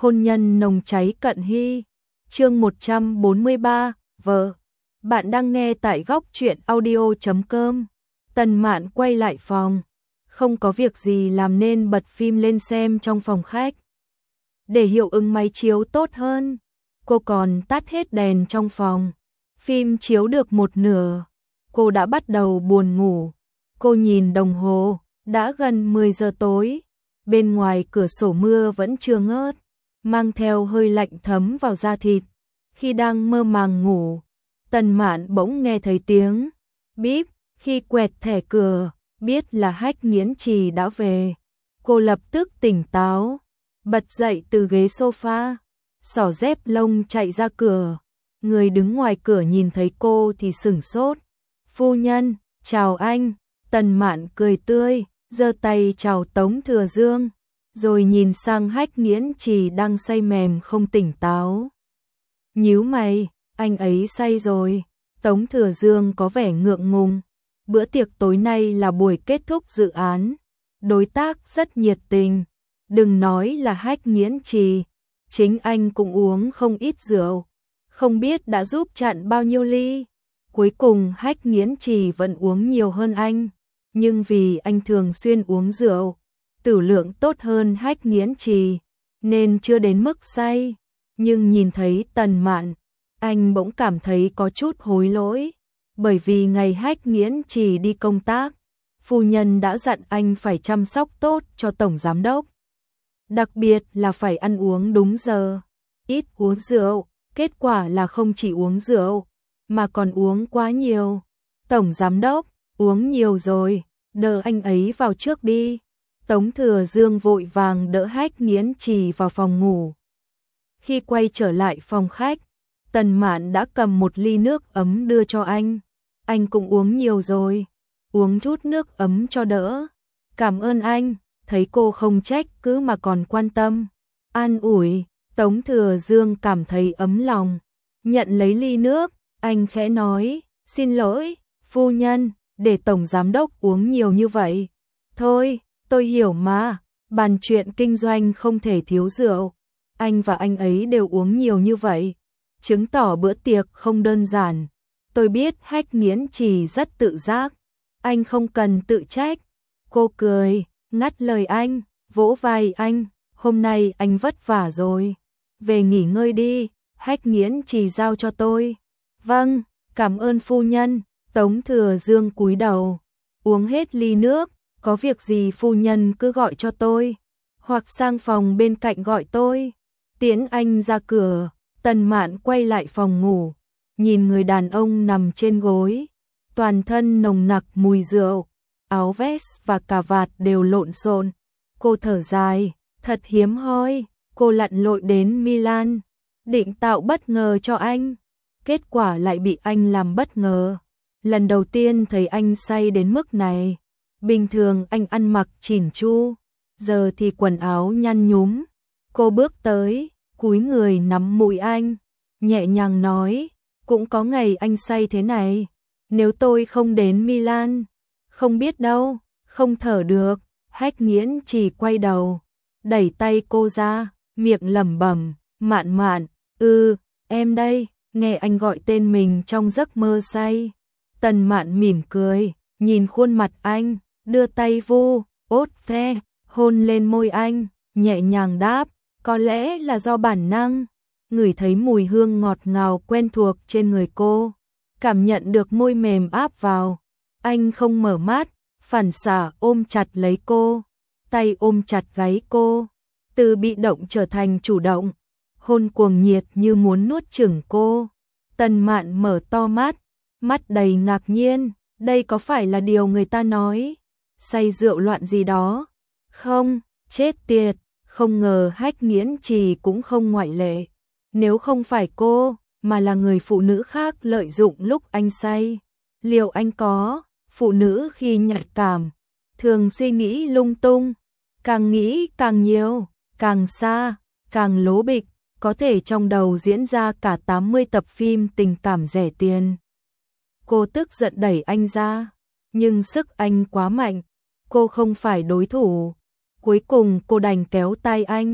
hôn nhân nồng cháy cận hy. Chương 143, vợ. Bạn đang nghe tại góc truyện audio.com. Tần Mạn quay lại phòng, không có việc gì làm nên bật phim lên xem trong phòng khách. Để hiệu ứng máy chiếu tốt hơn, cô còn tắt hết đèn trong phòng. Phim chiếu được một nửa, cô đã bắt đầu buồn ngủ. Cô nhìn đồng hồ, đã gần 10 giờ tối. Bên ngoài cửa sổ mưa vẫn chưa ngớt, mang theo hơi lạnh thấm vào da thịt. Khi đang mơ màng ngủ, Tần Mạn bỗng nghe thấy tiếng bíp. Khi quẹt thẻ cửa, biết là Hách Nghiễn Trì đã về. Cô lập tức tỉnh táo, bật dậy từ ghế sofa, xỏ dép lông chạy ra cửa. Người đứng ngoài cửa nhìn thấy cô thì sửng sốt. Phu nhân, chào anh. Tần Mạn cười tươi, giơ tay chào Tống Thừa Dương, rồi nhìn sang Hách Nghiễn Trì đang say mềm không tỉnh táo. Nhíu mày, anh ấy say rồi. Tống Thừa Dương có vẻ ngượng ngùng. Bữa tiệc tối nay là buổi kết thúc dự án. Đối tác rất nhiệt tình. Đừng nói là Hách Nghiễn Trì, chính anh cũng uống không ít rượu. Không biết đã giúp chặn bao nhiêu ly. Cuối cùng Hách Nghiễn Trì vẫn uống nhiều hơn anh. Nhưng vì anh thường xuyên uống rượu, tử lượng tốt hơn Hách Nghiễn Trì, nên chưa đến mức say. Nhưng nhìn thấy Tần Mạn, anh bỗng cảm thấy có chút hối lỗi. Bởi vì ngày Hách Nghiễn Trì đi công tác, phu nhân đã dặn anh phải chăm sóc tốt cho tổng giám đốc. Đặc biệt là phải ăn uống đúng giờ, ít uống rượu. Kết quả là không chỉ uống rượu, mà còn uống quá nhiều. Tổng giám đốc, uống nhiều rồi, đỡ anh ấy vào trước đi. Tống Thừa Dương vội vàng đỡ Hách Nghiễn Trì vào phòng ngủ. Khi quay trở lại phòng khách, Tần Mạn đã cầm một ly nước ấm đưa cho anh. Anh cũng uống nhiều rồi, uống chút nước ấm cho đỡ. Cảm ơn anh. Thấy cô không trách cứ mà còn quan tâm, an ủi, Tống Thừa Dương cảm thấy ấm lòng. Nhận lấy ly nước, anh khẽ nói, xin lỗi, phu nhân, để tổng giám đốc uống nhiều như vậy. Thôi, tôi hiểu mà, bàn chuyện kinh doanh không thể thiếu rượu. Anh và anh ấy đều uống nhiều như vậy, chứng tỏ bữa tiệc không đơn giản. Tôi biết Hách Nghiễn Trì rất tự giác, anh không cần tự trách. Cô cười, ngắt lời anh, vỗ vai anh, hôm nay anh vất vả rồi. Về nghỉ ngơi đi, Hách Nghiễn Trì giao cho tôi. Vâng, cảm ơn phu nhân. Tống Thừa Dương cúi đầu, uống hết ly nước. Có việc gì phu nhân cứ gọi cho tôi, hoặc sang phòng bên cạnh gọi tôi. Tiễn anh ra cửa, Tần Mạn quay lại phòng ngủ, nhìn người đàn ông nằm trên gối, toàn thân nồng nặc mùi rượu, áo vest và cà vạt đều lộn xộn. Cô thở dài, thật hiếm hoi. Cô lặn lội đến Milan, định tạo bất ngờ cho anh. Kết quả lại bị anh làm bất ngờ. Lần đầu tiên thấy anh say đến mức này. Bình thường anh ăn mặc chỉn chu, giờ thì quần áo nhăn nhúm. Cô bước tới, cúi người nắm mũi anh, nhẹ nhàng nói, cũng có ngày anh say thế này. Nếu tôi không đến Milan, không biết đâu, không thở được. Hách Nghiễn Trì quay đầu, đẩy tay cô ra, miệng lẩm bẩm, Mạn Mạn, em đây. Nghe anh gọi tên mình trong giấc mơ say. Tần Mạn mỉm cười, nhìn khuôn mặt anh, đưa tay vu, ốt ve, hôn lên môi anh, nhẹ nhàng đáp, có lẽ là do bản năng. Ngửi thấy mùi hương ngọt ngào quen thuộc trên người cô, cảm nhận được môi mềm áp vào. Anh không mở mắt, phản xạ ôm chặt lấy cô, tay ôm chặt gáy cô, từ bị động trở thành chủ động, hôn cuồng nhiệt như muốn nuốt chửng cô. Tần Mạn mở to mắt, mắt đầy ngạc nhiên, đây có phải là điều người ta nói, say rượu loạn gì đó? Không, chết tiệt, không ngờ Hách Nghiễn Trì cũng không ngoại lệ. Nếu không phải cô, mà là người phụ nữ khác lợi dụng lúc anh say, liệu anh có? Phụ nữ khi nhạy cảm, thường suy nghĩ lung tung, càng nghĩ càng nhiều, càng xa, càng lố bịch, có thể trong đầu diễn ra cả 80 tập phim tình cảm rẻ tiền. Cô tức giận đẩy anh ra, nhưng sức anh quá mạnh, cô không phải đối thủ. Cuối cùng cô đành kéo tay anh,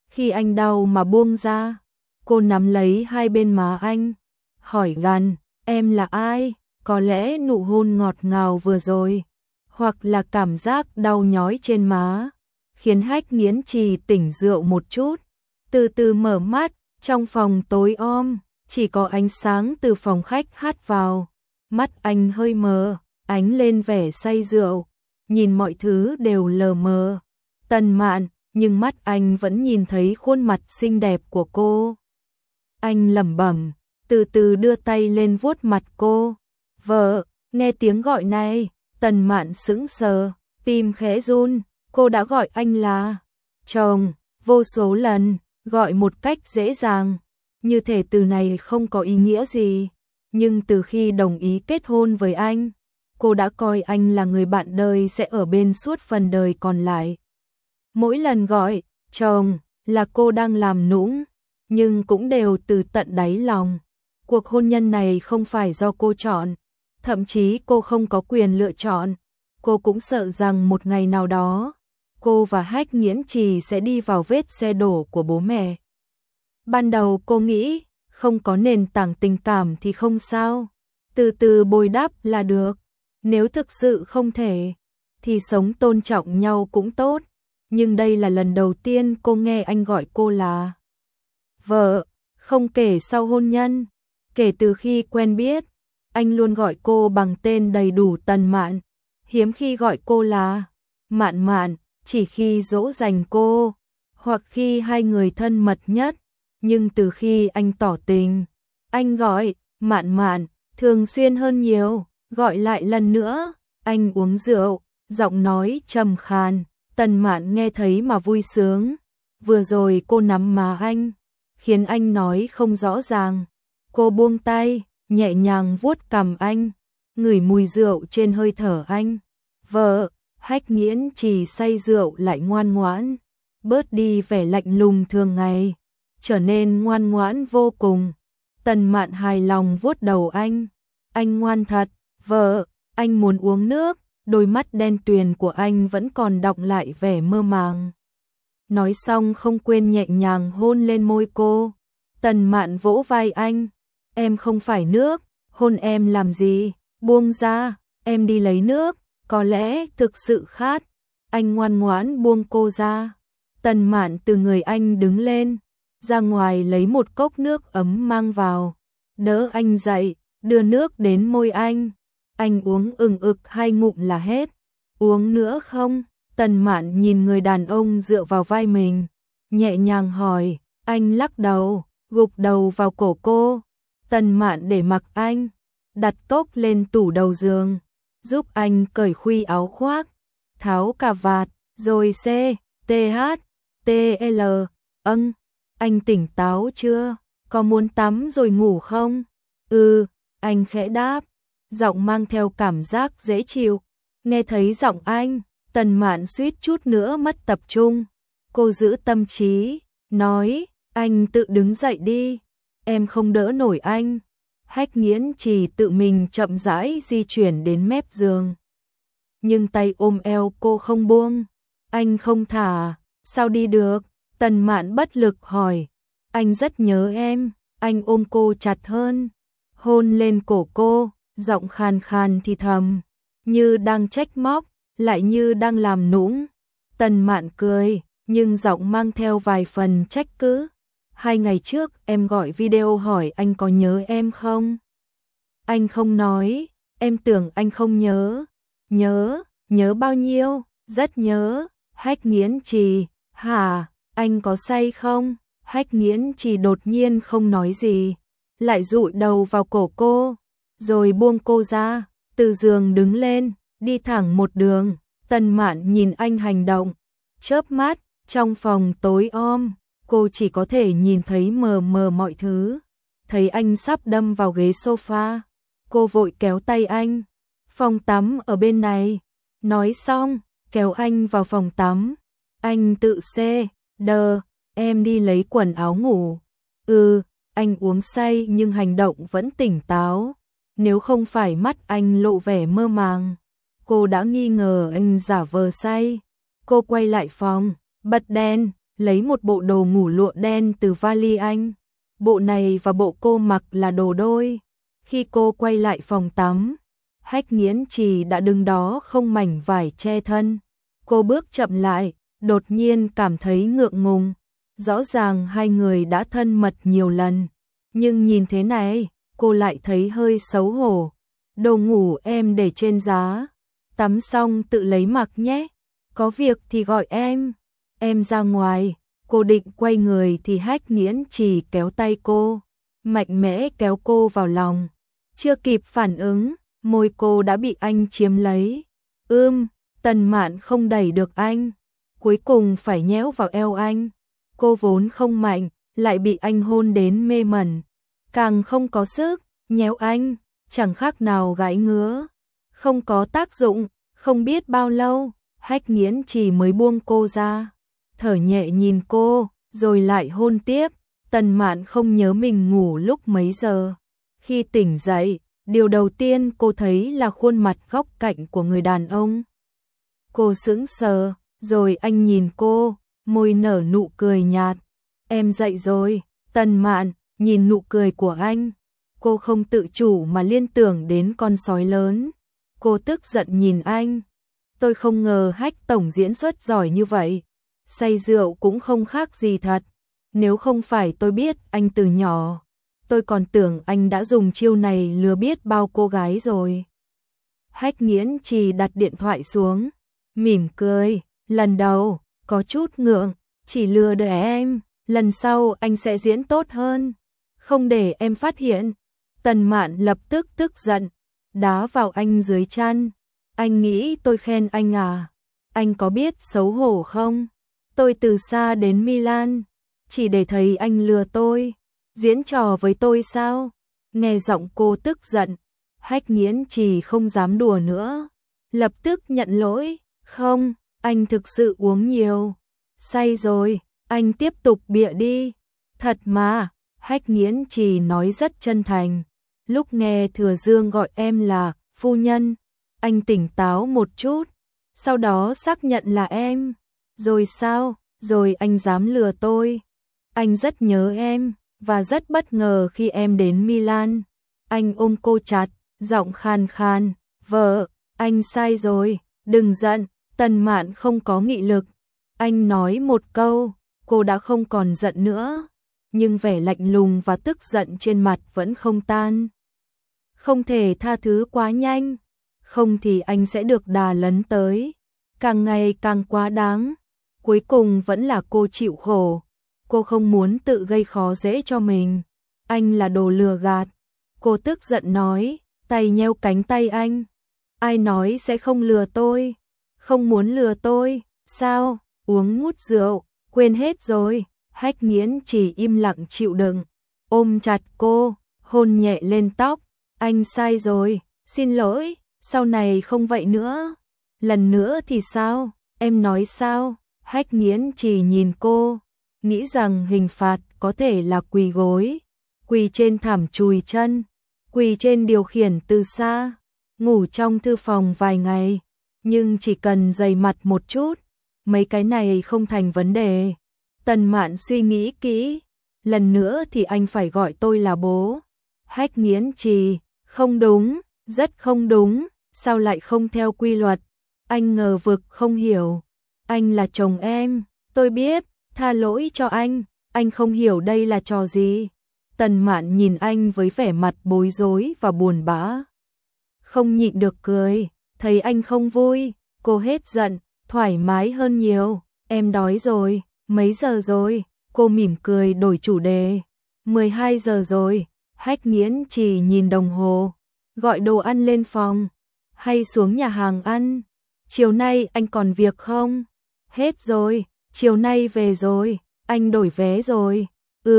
Khi anh đau mà buông ra, cô nắm lấy hai bên má anh, hỏi gằn, em là ai? Có lẽ nụ hôn ngọt ngào vừa rồi, hoặc là cảm giác đau nhói trên má, khiến Hách Nghiễn Trì tỉnh rượu một chút. Từ từ mở mắt, trong phòng tối om, chỉ có ánh sáng từ phòng khách hắt vào. Mắt anh hơi mờ, ánh lên vẻ say rượu, nhìn mọi thứ đều lờ mờ. Tần Mạn, nhưng mắt anh vẫn nhìn thấy khuôn mặt xinh đẹp của cô. Anh lẩm bẩm, từ từ đưa tay lên vuốt mặt cô. Vợ, nghe tiếng gọi này, Tần Mạn sững sờ, tim khẽ run, cô đã gọi anh là chồng vô số lần, gọi một cách dễ dàng, như thể từ này không có ý nghĩa gì. Nhưng từ khi đồng ý kết hôn với anh, cô đã coi anh là người bạn đời sẽ ở bên suốt phần đời còn lại. Mỗi lần gọi chồng là cô đang làm nũng, nhưng cũng đều từ tận đáy lòng. Cuộc hôn nhân này không phải do cô chọn, thậm chí cô không có quyền lựa chọn. Cô cũng sợ rằng một ngày nào đó, cô và Hách Nghiễn Trì sẽ đi vào vết xe đổ của bố mẹ. Ban đầu cô nghĩ, không có nền tảng tình cảm thì không sao, từ từ bồi đắp là được. Nếu thực sự không thể, thì sống tôn trọng nhau cũng tốt. Nhưng đây là lần đầu tiên cô nghe anh gọi cô là vợ, không kể sau hôn nhân. Kể từ khi quen biết, anh luôn gọi cô bằng tên đầy đủ Tần Mạn, hiếm khi gọi cô là Mạn Mạn, chỉ khi dỗ dành cô, hoặc khi hai người thân mật nhất. Nhưng từ khi anh tỏ tình, anh gọi Mạn Mạn thường xuyên hơn nhiều. Gọi lại lần nữa, anh uống rượu, giọng nói trầm khàn, Tần Mạn nghe thấy mà vui sướng. Vừa rồi cô nắm má anh, khiến anh nói không rõ ràng. Cô buông tay, nhẹ nhàng vuốt cằm anh, ngửi mùi rượu trên hơi thở anh. Vợ, Hách Nghiễn Trì say rượu lại ngoan ngoãn, bớt đi vẻ lạnh lùng thường ngày, trở nên ngoan ngoãn vô cùng. Tần Mạn hài lòng vuốt đầu anh ngoan thật. Vợ, anh muốn uống nước. Đôi mắt đen tuyền của anh vẫn còn đọng lại vẻ mơ màng. Nói xong không quên nhẹ nhàng hôn lên môi cô. Tần Mạn vỗ vai anh, em không phải nước, hôn em làm gì, buông ra, em đi lấy nước, có lẽ thực sự khát. Anh ngoan ngoãn buông cô ra. Tần Mạn từ người anh đứng lên, ra ngoài lấy một cốc nước ấm mang vào, đỡ anh dậy, đưa nước đến môi anh. Anh uống ừng ực 2 ngụm là hết. Uống nữa không? Tần Mạn nhìn người đàn ông dựa vào vai mình, nhẹ nhàng hỏi. Anh lắc đầu, gục đầu vào cổ cô. Tần Mạn để mặc anh, đặt cốc lên tủ đầu giường, giúp anh cởi khuy áo khoác, tháo cà vạt, rồi CTHTL. Anh tỉnh táo chưa? Có muốn tắm rồi ngủ không? Anh khẽ đáp, giọng mang theo cảm giác dễ chịu. Nghe thấy giọng anh, Tần Mạn suýt chút nữa mất tập trung. Cô giữ tâm trí, nói, anh tự đứng dậy đi, em không đỡ nổi anh. Hách Nghiễn Trì tự mình chậm rãi di chuyển đến mép giường, nhưng tay ôm eo cô không buông. Anh không thả, sao đi được? Tần Mạn bất lực hỏi. Anh rất nhớ em. Anh ôm cô chặt hơn, hôn lên cổ cô, giọng khàn khàn thì thầm, như đang trách móc, lại như đang làm nũng. Tần Mạn cười, nhưng giọng mang theo vài phần trách cứ. 2 ngày trước em gọi video hỏi anh có nhớ em không? Anh không nói, em tưởng anh không nhớ. Nhớ bao nhiêu? Rất nhớ. Hách Nghiễn Trì, hả? Anh có say không? Hách Nghiễn Trì đột nhiên không nói gì, lại dụi đầu vào cổ cô, rồi buông cô ra, từ giường đứng lên, đi thẳng một đường. Tần Mạn nhìn anh hành động, chớp mắt, trong phòng tối om, cô chỉ có thể nhìn thấy mờ mờ mọi thứ. Thấy anh sắp đâm vào ghế sofa, cô vội kéo tay anh. Phòng tắm ở bên này. Nói xong, kéo anh vào phòng tắm. Anh tự đờ, em đi lấy quần áo ngủ. Anh uống say nhưng hành động vẫn tỉnh táo. Nếu không phải mắt anh lộ vẻ mơ màng, cô đã nghi ngờ anh giả vờ say. Cô quay lại phòng, bật đèn, lấy một bộ đồ ngủ lụa đen từ vali anh. Bộ này và bộ cô mặc là đồ đôi. Khi cô quay lại phòng tắm, Hách Nghiễn Trì đã đứng đó không mảnh vải che thân. Cô bước chậm lại, đột nhiên cảm thấy ngượng ngùng. Rõ ràng hai người đã thân mật nhiều lần, nhưng nhìn thế này, cô lại thấy hơi xấu hổ. Đồ ngủ em để trên giá, tắm xong tự lấy mặc nhé. Có việc thì gọi em ra ngoài. Cô định quay người thì Hách Nghiễn Trì kéo tay cô, mạnh mẽ kéo cô vào lòng. Chưa kịp phản ứng, môi cô đã bị anh chiếm lấy. Tần Mạn không đẩy được anh, cuối cùng phải nhéo vào eo anh. Cô vốn không mạnh, lại bị anh hôn đến mê mẩn, càng không có sức, nhéo anh, chẳng khác nào gãi ngứa. Không có tác dụng, không biết bao lâu, Hách Nghiễn Trì mới buông cô ra, thở nhẹ nhìn cô, rồi lại hôn tiếp. Tần Mạn không nhớ mình ngủ lúc mấy giờ. Khi tỉnh dậy, điều đầu tiên cô thấy là khuôn mặt góc cạnh của người đàn ông. Cô sững sờ, rồi anh nhìn cô, môi nở nụ cười nhạt. Em dậy rồi. Tần Mạn nhìn nụ cười của anh, cô không tự chủ mà liên tưởng đến con sói lớn. Cô tức giận nhìn anh. Tôi không ngờ Hách tổng diễn xuất giỏi như vậy. Say rượu cũng không khác gì thật. Nếu không phải tôi biết anh từ nhỏ, tôi còn tưởng anh đã dùng chiêu này lừa biết bao cô gái rồi. Hách Nghiễn Trì đặt điện thoại xuống, mỉm cười. Lần đầu, có chút ngượng, chỉ lừa đợi em. Lần sau anh sẽ diễn tốt hơn, không để em phát hiện. Tần Mạn lập tức tức giận, đá vào anh dưới chăn. Anh nghĩ tôi khen anh à? Anh có biết xấu hổ không? Tôi từ xa đến Milan, chỉ để thấy anh lừa tôi, diễn trò với tôi sao? Nghe giọng cô tức giận, Hách Nghiễn Trì không dám đùa nữa, lập tức nhận lỗi. Không, anh thực sự uống nhiều, say rồi. Anh tiếp tục bịa đi. Thật mà, Hách Nghiễn Trì nói rất chân thành. Lúc nghe Thừa Dương gọi em là phu nhân, anh tỉnh táo một chút, sau đó xác nhận là em. Rồi sao? Rồi anh dám lừa tôi. Anh rất nhớ em, và rất bất ngờ khi em đến Milan. Anh ôm cô chặt, giọng khan khan. Vợ, anh sai rồi, đừng giận. Tần Mạn không có nghị lực. Anh nói một câu, cô đã không còn giận nữa, nhưng vẻ lạnh lùng và tức giận trên mặt vẫn không tan. Không thể tha thứ quá nhanh, không thì anh sẽ được đà lấn tới, càng ngày càng quá đáng. Cuối cùng vẫn là cô chịu khổ, cô không muốn tự gây khó dễ cho mình. Anh là đồ lừa gạt. Cô tức giận nói, tay nheo cánh tay anh. Ai nói sẽ không lừa tôi? Không muốn lừa tôi, sao? Uống ngút rượu, quên hết rồi. Hách Nghiễn chỉ im lặng chịu đựng, ôm chặt cô, hôn nhẹ lên tóc. Anh sai rồi, xin lỗi, sau này không vậy nữa. Lần nữa thì sao? Em nói sao? Hách Nghiễn chỉ nhìn cô, nghĩ rằng hình phạt có thể là quỳ gối, quỳ trên thảm chùi chân, quỳ trên điều khiển từ xa, ngủ trong thư phòng vài ngày, nhưng chỉ cần dày mặt một chút, mấy cái này không thành vấn đề. Tần Mạn suy nghĩ kỹ, lần nữa thì anh phải gọi tôi là bố. Hách Nghiễn Trì, không đúng, rất không đúng, sao lại không theo quy luật? Anh ngờ vực không hiểu. Anh là chồng em, tôi biết, tha lỗi cho anh không hiểu đây là trò gì. Tần Mạn nhìn anh với vẻ mặt bối rối và buồn bã. Không nhịn được cười, thấy anh không vui, cô hết giận, thoải mái hơn nhiều. Em đói rồi, mấy giờ rồi? Cô mỉm cười đổi chủ đề. 12 giờ rồi. Hách Nghiễn chỉ nhìn đồng hồ. Gọi đồ ăn lên phòng, hay xuống nhà hàng ăn? Chiều nay anh còn việc không? Hết rồi, chiều nay về rồi. Anh đổi vé rồi.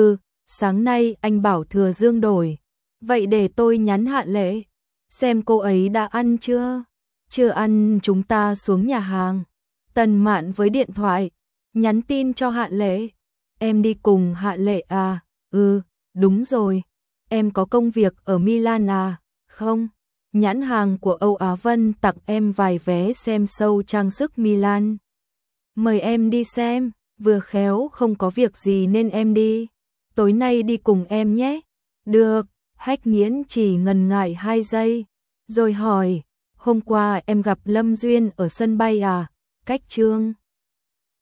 Sáng nay anh bảo Thừa Dương đổi. Vậy để tôi nhắn Hạ Lệ, xem cô ấy đã ăn chưa? Chưa ăn, chúng ta xuống nhà hàng. Tần Mạn với điện thoại, nhắn tin cho Hạ Lệ. Em đi cùng Hạ Lệ à? Đúng rồi. Em có công việc ở Milan à? Không. Nhãn hàng của Âu Á Vân tặng em vài vé xem show trang sức Milan. Mời em đi xem. vừa khéo không có việc gì nên em đi. Tối nay đi cùng em nhé. Được, Hách Nghiễn chỉ ngần ngại 2 giây, rồi hỏi, hôm qua em gặp Lâm Duyên ở sân bay à? Cách Trương